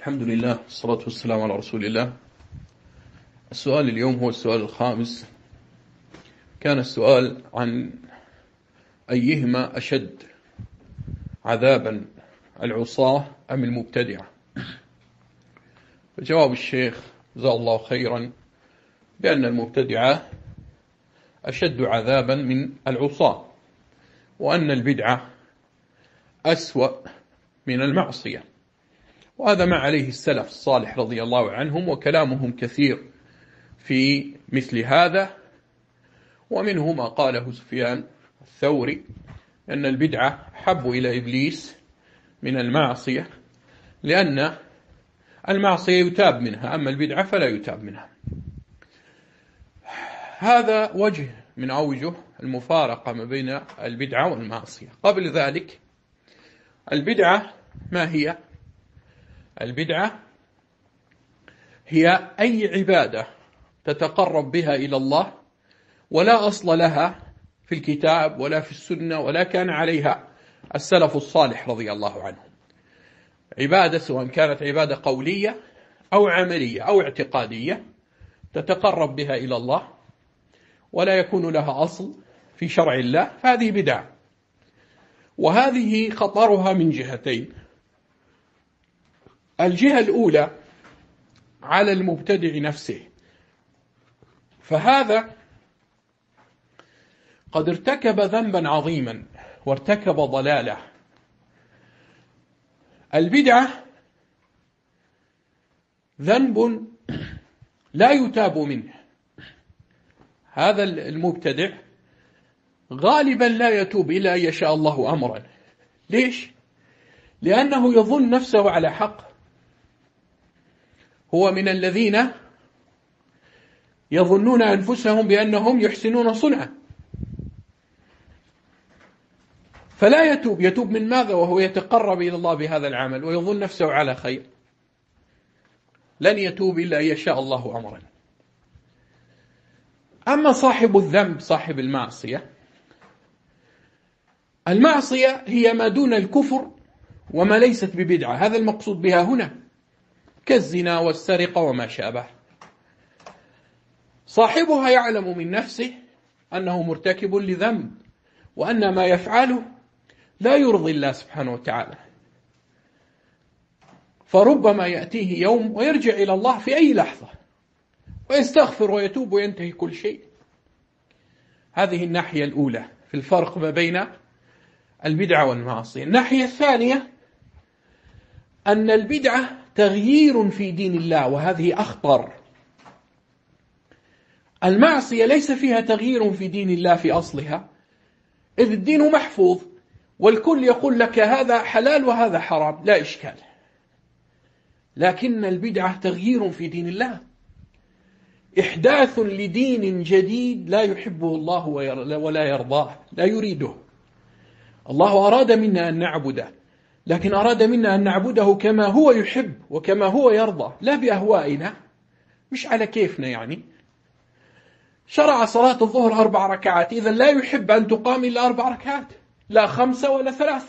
الحمد لله والصلاة والسلام على رسول الله. السؤال اليوم هو السؤال الخامس. كان السؤال عن أيهما أشد عذابا، العصاة أم المبتدعة؟ فجواب الشيخ جزاه الله خيرا بأن المبتدعة أشد عذابا من العصاة، وأن البدعة أسوأ من المعصية، وهذا ما عليه السلف الصالح رضي الله عنهم، وكلامهم كثير في مثل هذا. ومنه ما قاله سفيان الثوري أن البدعة حب إلى إبليس من المعصية، لأن المعصية يتاب منها، أما البدعة فلا يتاب منها. هذا وجه من أوجه المفارقة ما بين البدعة والمعصية. قبل ذلك، البدعة ما هي؟ البدعة هي أي عبادة تتقرب بها إلى الله ولا أصل لها في الكتاب ولا في السنة ولا كان عليها السلف الصالح رضي الله عنهم. عبادة سواء كانت عبادة قولية أو عملية أو اعتقادية تتقرب بها إلى الله ولا يكون لها أصل في شرع الله، فهذه بدعة. وهذه خطرها من جهتين. الجهة الأولى على المبتدع نفسه، فهذا قد ارتكب ذنبا عظيما وارتكب ضلالة. البدعة ذنب لا يتاب منه. هذا المبتدع غالبا لا يتوب إلا أن يشاء الله أمرا. ليش؟ لأنه يظن نفسه على حق. هو من الذين يظنون أنفسهم بأنهم يحسنون صنعا، فلا يتوب. يتوب من ماذا وهو يتقرب إلى الله بهذا العمل ويظن نفسه على خير؟ لن يتوب إلا أن يشاء الله أمرا. أما صاحب الذنب، صاحب المعصية، المعصية هي ما دون الكفر وما ليست ببدعة، هذا المقصود بها هنا، كالزنا والسرقة وما شابه. صاحبها يعلم من نفسه أنه مرتكب لذنب، وأن ما يفعله لا يرضي الله سبحانه وتعالى، فربما يأتيه يوم ويرجع إلى الله في أي لحظة ويستغفر ويتوب وينتهي كل شيء. هذه الناحية الأولى في الفرق ما بين البدعة والمعصية. الناحية الثانية أن البدعة تغيير في دين الله، وهذه أخطر. المعصية ليس فيها تغيير في دين الله في أصلها، إذ الدين محفوظ والكل يقول لك هذا حلال وهذا حرام، لا إشكال. لكن البدعة تغيير في دين الله، إحداث لدين جديد لا يحبه الله ولا يرضاه، لا يريده. الله أراد منا أن نعبده، لكن أراد منا أن نعبده كما هو يحب وكما هو يرضى، لا بأهوائنا، مش على كيفنا. يعني شرع صلاة الظهر 4 ركعات، إذا لا يحب أن تقام إلا 4 ركعات، لا 5 ولا 3.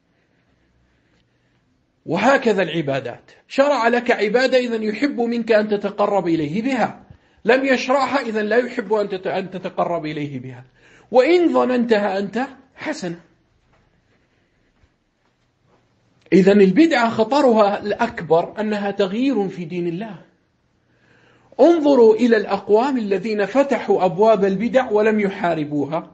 وهكذا العبادات، شرع لك عبادة إذا يحب منك أن تتقرب إليه بها، لم يشرعها إذا لا يحب أن تتقرب إليه بها، وإن ظننتها أنت حسنة. إذا البدعة خطرها الأكبر أنها تغيير في دين الله. انظروا إلى الأقوام الذين فتحوا أبواب البدع ولم يحاربوها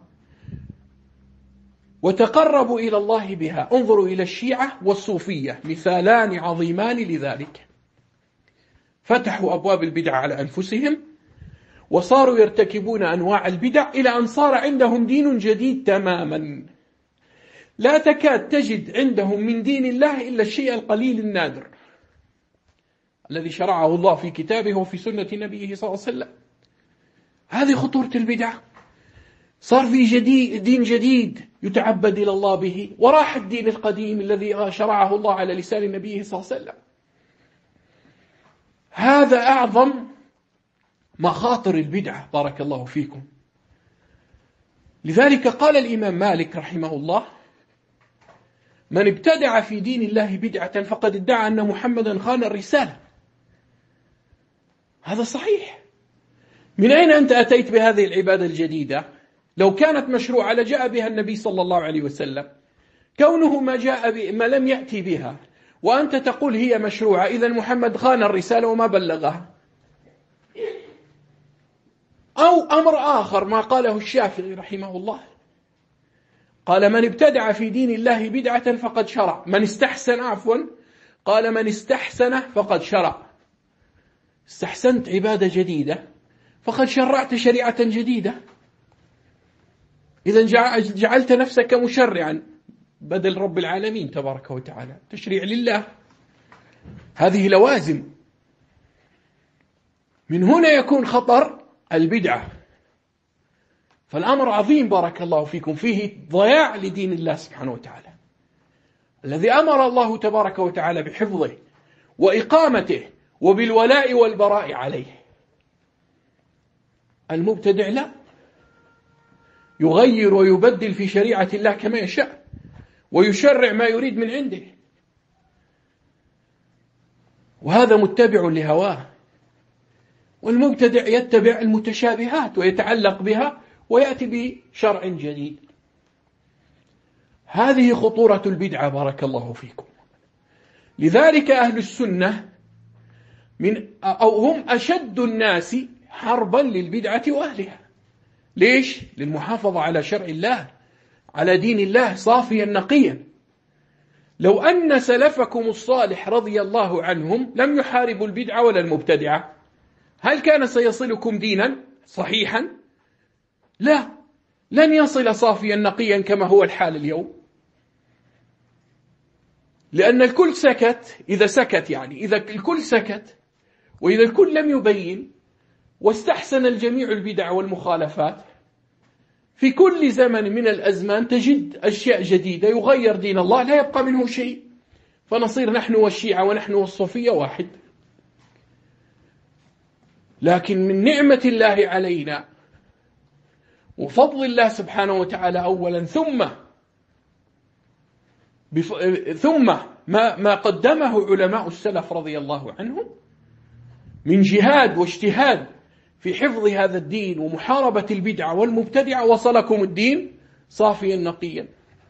وتقربوا إلى الله بها. انظروا إلى الشيعة والصوفية، مثالان عظيمان لذلك. فتحوا أبواب البدع على أنفسهم وصاروا يرتكبون أنواع البدع إلى أن صار عندهم دين جديد تماما. لا تكاد تجد عندهم من دين الله إلا الشيء القليل النادر الذي شرعه الله في كتابه وفي سنة نبيه صلى الله عليه وسلم. هذه خطورة البدعة. صار في دين جديد يتعبد إلى الله به، وراح الدين القديم الذي شرعه الله على لسان نبيه صلى الله عليه وسلم. هذا أعظم مخاطر البدعة، بارك الله فيكم. لذلك قال الإمام مالك رحمه الله: من ابتدع في دين الله بدعة فقد ادعى أن محمدا خان الرسالة. هذا صحيح. من أين أنت أتيت بهذه العبادة الجديدة؟ لو كانت مشروعة لجاء بها النبي صلى الله عليه وسلم. كونه ما لم يأتي بها وأنت تقول هي مشروعة، إذن محمد خان الرسالة وما بلغها. أو أمر آخر ما قاله الشافعي رحمه الله، قال من ابتدع في دين الله بدعة فقد شرع. من استحسن فقد شرع. استحسنت عبادة جديدة فقد شرعت شريعة جديدة. إذن جعلت نفسك مشرعا بدل رب العالمين تبارك وتعالى، تشريع لله. هذه لوازم. من هنا يكون خطر البدعة. فالأمر عظيم بارك الله فيكم، فيه ضياع لدين الله سبحانه وتعالى الذي أمر الله تبارك وتعالى بحفظه وإقامته وبالولاء والبراء عليه. المبتدع لا، يغير ويبدل في شريعة الله كما يشاء ويشرع ما يريد من عنده، وهذا متبع لهواه. والمبتدع يتبع المتشابهات ويتعلق بها ويأتي بشرع جديد. هذه خطورة البدعة بارك الله فيكم. لذلك أهل السنة هم أشد الناس حربا للبدعة وأهلها. ليش؟ للمحافظة على شرع الله، على دين الله صافيا نقيا. لو أن سلفكم الصالح رضي الله عنهم لم يحاربوا البدعة ولا المبتدعة، هل كان سيصلكم دينا صحيحا؟ لا، لن يصل صافيا نقيا كما هو الحال اليوم. لأن الكل سكت. إذا الكل سكت وإذا الكل لم يبين واستحسن الجميع البدع والمخالفات، في كل زمن من الأزمان تجد أشياء جديدة يغير دين الله لا يبقى منه شيء، فنصير نحن والشيعة ونحن والصوفية واحد. لكن من نعمة الله علينا وفضل الله سبحانه وتعالى أولا ثم ما قدمه علماء السلف رضي الله عنهم من جهاد واجتهاد في حفظ هذا الدين ومحاربة البدعة والمبتدعة، وصلكم الدين صافيا نقيا.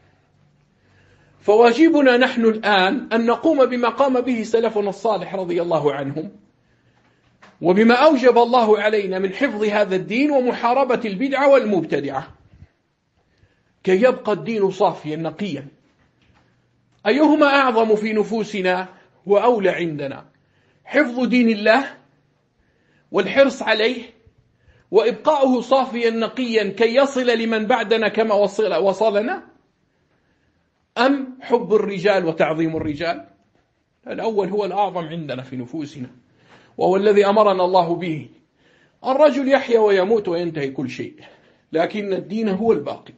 فواجبنا نحن الآن أن نقوم بما قام به سلفنا الصالح رضي الله عنهم، وبما أوجب الله علينا من حفظ هذا الدين ومحاربة البدعة والمبتدعة كي يبقى الدين صافيا نقيا. أيهما أعظم في نفوسنا وأولى عندنا؟ حفظ دين الله والحرص عليه وإبقاؤه صافيا نقيا كي يصل لمن بعدنا كما وصلنا، أم حب الرجال وتعظيم الرجال؟ الأول هو الأعظم عندنا في نفوسنا، وهو الذي أمرنا الله به. الرجل يحيا ويموت وينتهي كل شيء، لكن الدين هو الباقي.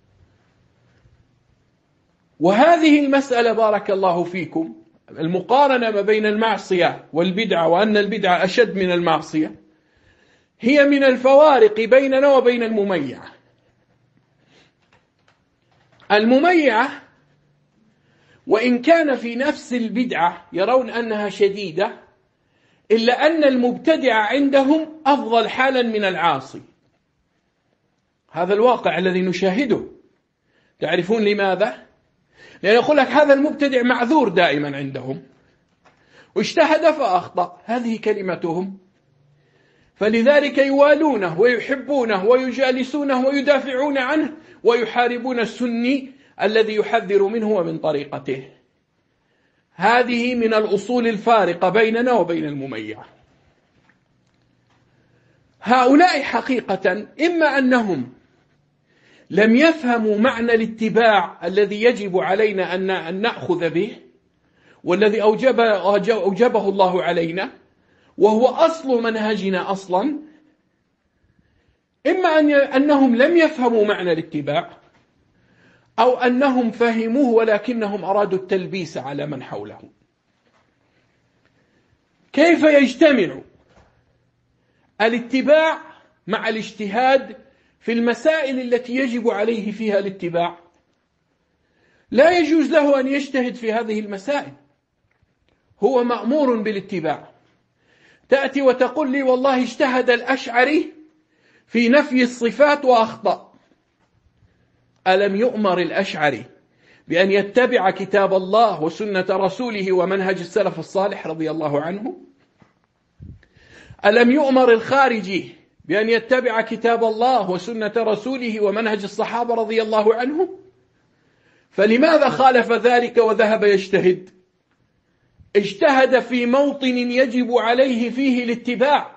وهذه المسألة بارك الله فيكم، المقارنة ما بين المعصية والبدعة وأن البدعة أشد من المعصية، هي من الفوارق بيننا وبين المميعة. المميعة وإن كان في نفس البدعة يرون أنها شديدة، إلا أن المبتدع عندهم أفضل حالا من العاصي. هذا الواقع الذي نشاهده. تعرفون لماذا؟ لأن يقول لك هذا المبتدع معذور دائما عندهم، واجتهد فأخطأ، هذه كلمتهم، فلذلك يوالونه ويحبونه ويجالسونه ويدافعون عنه ويحاربون السني الذي يحذر منه ومن طريقته. هذه من الأصول الفارقة بيننا وبين المميع. هؤلاء حقيقة إما أنهم لم يفهموا معنى الاتباع الذي يجب علينا أن نأخذ به، والذي أوجبه الله علينا، وهو أصل منهجنا أصلا. إما أنهم لم يفهموا معنى الاتباع، أو أنهم فهموه ولكنهم أرادوا التلبيس على من حولهم. كيف يجتمع الاتباع مع الاجتهاد في المسائل التي يجب عليه فيها الاتباع؟ لا يجوز له أن يجتهد في هذه المسائل، هو مأمور بالاتباع. تأتي وتقول لي والله اجتهد الأشعري في نفي الصفات وأخطأ. ألم يؤمر الأشعري بأن يتبع كتاب الله وسنة رسوله ومنهج السلف الصالح رضي الله عنه؟ ألم يؤمر الخارجي بأن يتبع كتاب الله وسنة رسوله ومنهج الصحابة رضي الله عنهم؟ فلماذا خالف ذلك وذهب يجتهد؟ اجتهد في موطن يجب عليه فيه الاتباع،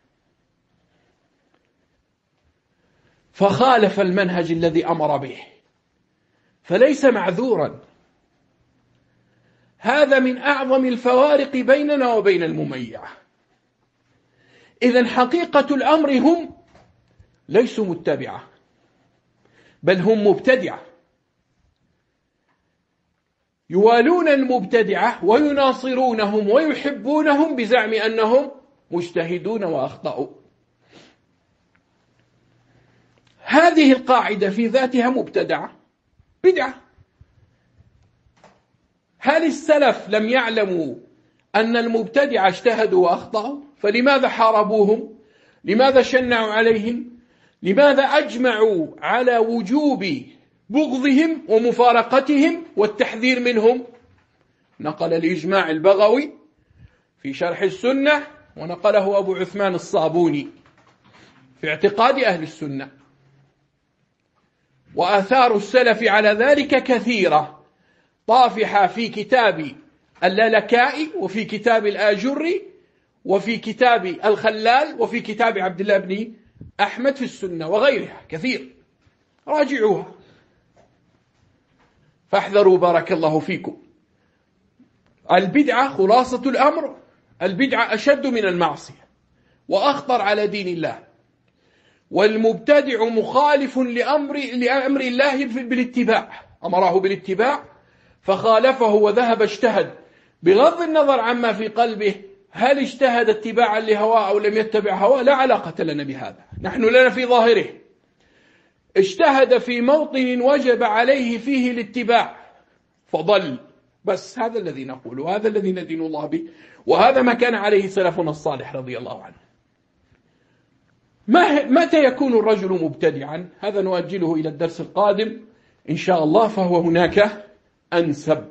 فخالف المنهج الذي أمر به، فليس معذورا. هذا من أعظم الفوارق بيننا وبين المميعة. إذن حقيقة الأمر هم ليسوا متبعة، بل هم مبتدعة، يوالون المبتدعة ويناصرونهم ويحبونهم بزعم أنهم مجتهدون وأخطأوا. هذه القاعدة في ذاتها مبتدعة، بدعة. هل السلف لم يعلموا أن المبتدعة اجتهدوا وأخطأوا؟ فلماذا حاربوهم؟ لماذا شنعوا عليهم؟ لماذا أجمعوا على وجوب بغضهم ومفارقتهم والتحذير منهم؟ نقل الإجماع البغوي في شرح السنة، ونقله أبو عثمان الصابوني في اعتقاد أهل السنة. وآثار السلف على ذلك كثيرة، طافحة في كتاب اللالكائي وفي كتاب الآجري وفي كتاب الخلال وفي كتاب عبد الله بن أحمد في السنة وغيرها كثير، راجعوها. فاحذروا بارك الله فيكم. البدعة خلاصة الأمر، البدعة أشد من المعصية وأخطر على دين الله، والمبتدع مخالف لأمر الله بالاتباع، أمره بالاتباع فخالفه وذهب اجتهد، بغض النظر عما في قلبه، هل اجتهد اتباعا لهواه أو لم يتبع هواه؟ لا علاقة لنا بهذا، نحن لنا في ظاهره. اجتهد في موطن وجب عليه فيه الاتباع فضل، بس هذا الذي نقول، وهذا الذي ندين الله به، وهذا ما كان عليه سلفنا الصالح رضي الله عنه. متى يكون الرجل مبتدعا؟ هذا نؤجله إلى الدرس القادم إن شاء الله، فهو هناك أنسب.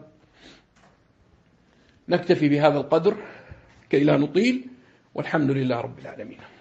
نكتفي بهذا القدر كي لا نطيل، والحمد لله رب العالمين.